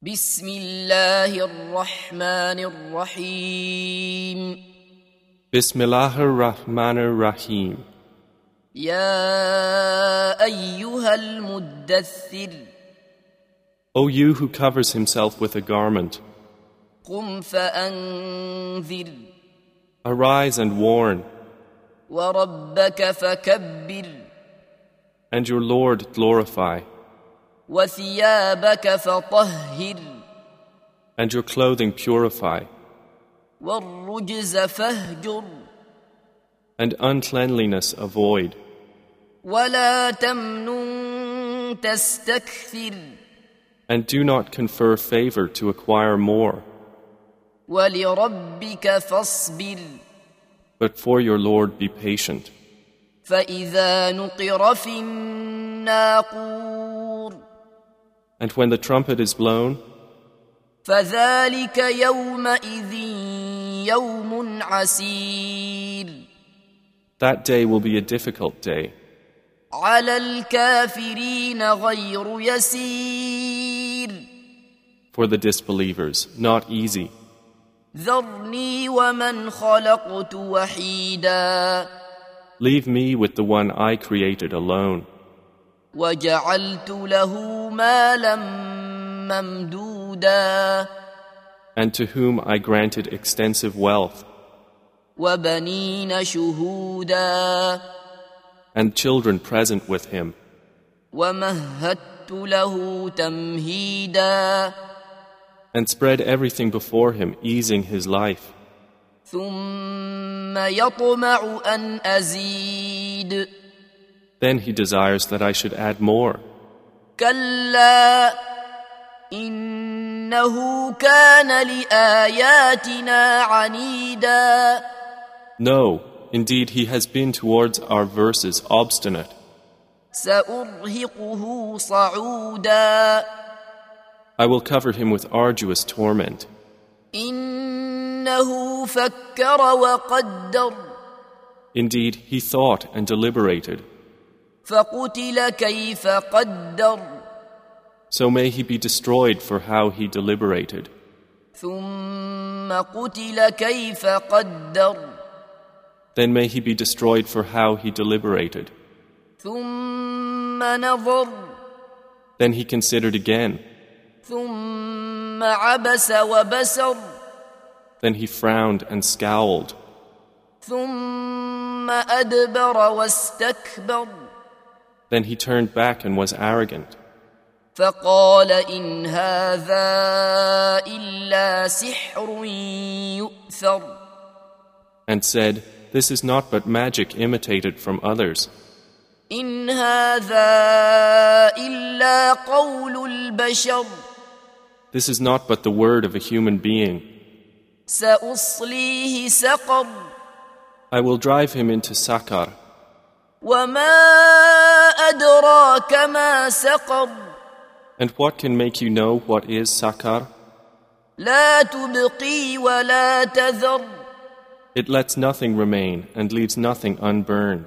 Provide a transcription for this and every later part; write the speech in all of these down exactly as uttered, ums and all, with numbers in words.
بسم الله الرحمن الرحيم Bismillahir Rahmanir Rahim. يا أيها المدثر O you who covers himself with a garment, قم فأنذر arise and warn, وربك فكبر and your Lord glorify, وثيابك فطهر and your clothing purify, والرجز فاهجر and uncleanliness avoid, ولا تمنن تستكثر and do not confer favor to acquire more, ولربك فاصبر but for your Lord be patient. فإذا نقر في الناقور And when the trumpet is blown, فذلك يومئذ يوم عسير that day will be a difficult day. على الكافرين غير يسير For the disbelievers, not easy. ذرني ومن خلقت وحيدا Leave me with the one I created alone, وجعلت له مالا ممدودا and to whom I granted extensive wealth, وبنين شهودا and children present with him, ومهدت له تمهيدا and spread everything before him, easing his life. ثم يطمع أن أزيد Then he desires that I should add more. كلا إنه كان لآياتنا عنيدا No, indeed he has been towards our verses obstinate. سأرهقه صعودا I will cover him with arduous torment. إنه فكر وقدر Indeed, he thought and deliberated. فقتل كيف قدر So may he be destroyed for how he deliberated. ثم قتل كيف قدر Then may he be destroyed for how he deliberated. ثم نظر Then he considered again. ثم عبس وبسر Then he frowned and scowled. ثم أدبر واستكبر Then he turned back and was arrogant, فقال إن هذا إلا سحر يؤثر and said, "This is not but magic imitated from others. إن هذا إلا قول البشر This is not but the word of a human being. سأصليه سقر I will drive him into Sakar. وما أدراك ما سقر And what can make you know what is Sakar? لا تبقي ولا تذر It lets nothing remain and leaves nothing unburned,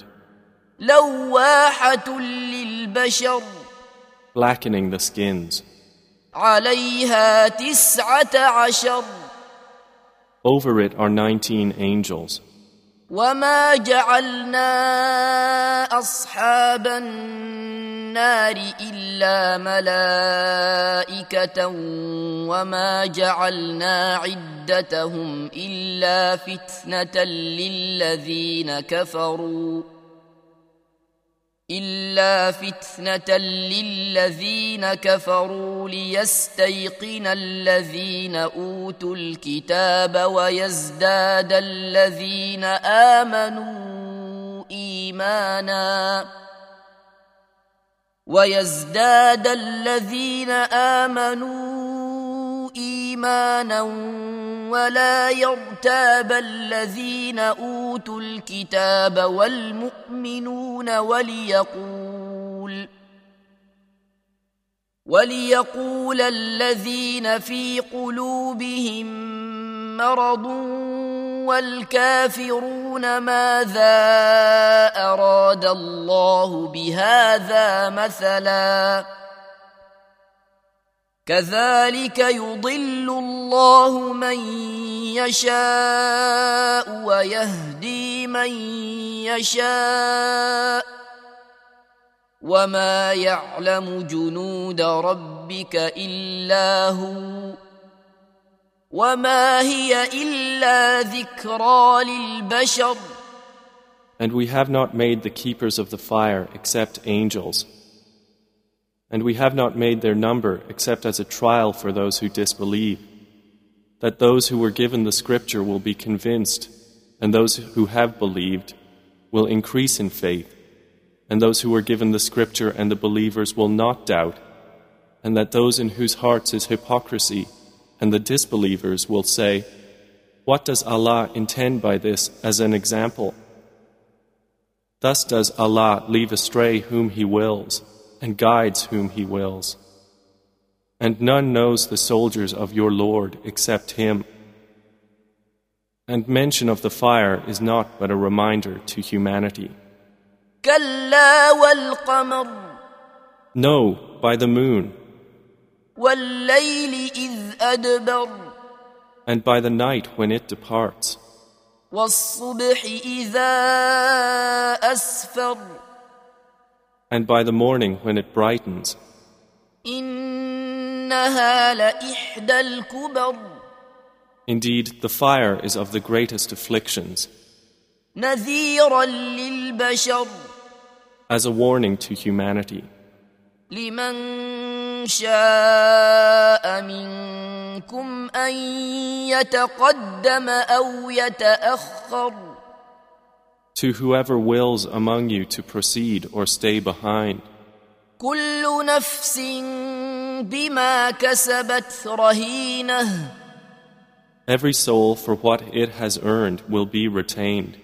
لواحة للبشر blackening the skins. عليها تسعة عشر Over it are nineteen angels. وما جعلنا أصحاب النار إلا ملائكة وما جعلنا عدتهم إلا فتنة للذين كفروا إلا فتنة للذين كفروا ليستيقن الذين أوتوا الكتاب ويزداد الذين آمنوا إيمانا ويزداد الذين آمنوا إيمانا ولا يرتاب الذين أوتوا الكتاب والمؤمنون وليقول وليقول الذين في قلوبهم مرض والكافرون ماذا أراد الله بهذا مثلا كذلك يضل الله من يشاء ويهدي من يشاء وما يعلم جنود ربك إلا هو وما هي إلا ذكرى للبشر. And we have not made the keepers of the fire except angels. And we have not made their number except as a trial for those who disbelieve, that those who were given the scripture will be convinced, and those who have believed will increase in faith, and those who were given the scripture and the believers will not doubt, and that those in whose hearts is hypocrisy and the disbelievers will say, "What does Allah intend by this as an example?" Thus does Allah leave astray whom He wills, and guides whom He wills. And none knows the soldiers of your Lord except Him. And mention of the fire is not but a reminder to humanity. كلا والقمر No, by the moon, والليل إذ أدبر and by the night when it departs, والصبح إذا أسفر and by the morning when it brightens. إنها لإحدى الكبر Indeed, the fire is of the greatest afflictions, نذيرا للبشر as a warning to humanity. لمن شاء منكم أن يتقدم أو يتأخر To whoever wills among you to proceed or stay behind. كل نفس بما كسبت رهينة Every soul for what it has earned will be retained,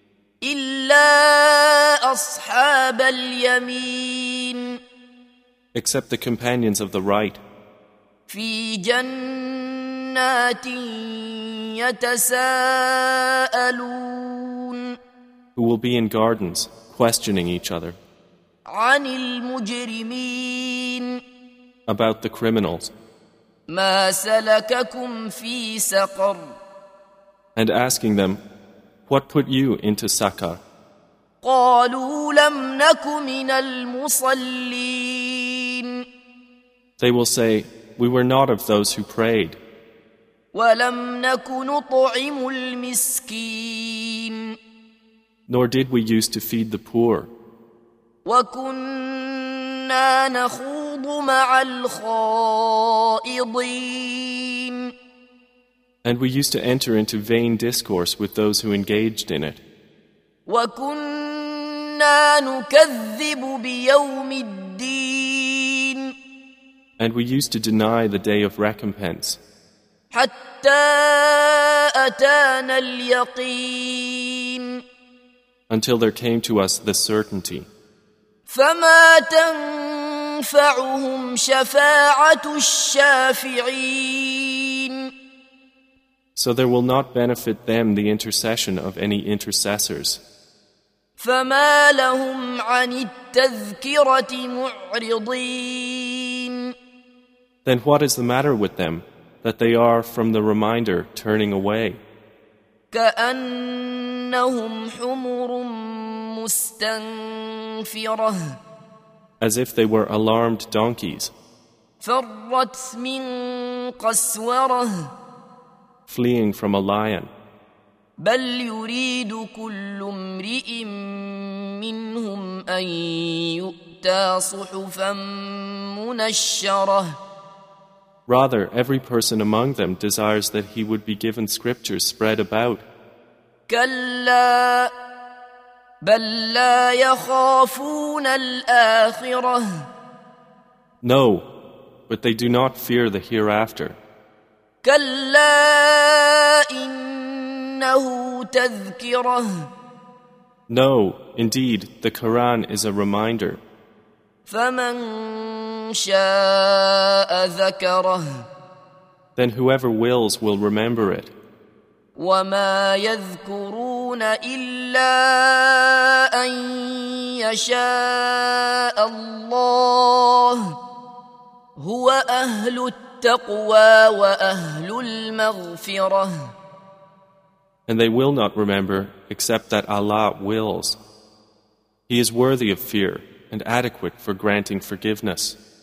إلا أصحاب اليمين except the companions of the right, في جنات يتساءلون who will be in gardens, questioning each other عن المجرمين about the criminals, ما سلككم في سقر and asking them, "What put you into Sakar?" قالوا لم نك من المصلين They will say, "We were not of those who prayed, ولم نك نطعم المسكين nor did we used to feed the poor, وكنا نخوض مع الخائضين and we used to enter into vain discourse with those who engaged in it, وكنا نكذب بيوم الدين and we used to deny the day of recompense, حتى أتانا اليقين until there came to us the certainty. فما تنفعهم شفاعة الشافعين So there will not benefit them the intercession of any intercessors. فما لهم عن التذكرة معرضين Then what is the matter with them, that they are from the reminder turning away, كأنهم حمر مستنفرة as if they were alarmed donkeys, فرت من قسورة fleeing from a lion? بل يريد كل امرئ منهم أن يؤتى صحفا منشرة Rather, every person among them desires that he would be given scriptures spread about. كلا بل لا يخافون الآخرة No, but they do not fear the hereafter. كلا إنه تذكرة No, indeed, the Quran is a reminder. فمن شاء ذكره Then whoever wills will remember it. وما يذكرون إلا أن يشاء الله هو أهل التقوى وأهل المغفرة. And they will not remember except that Allah wills. He is worthy of fear and adequate for granting forgiveness.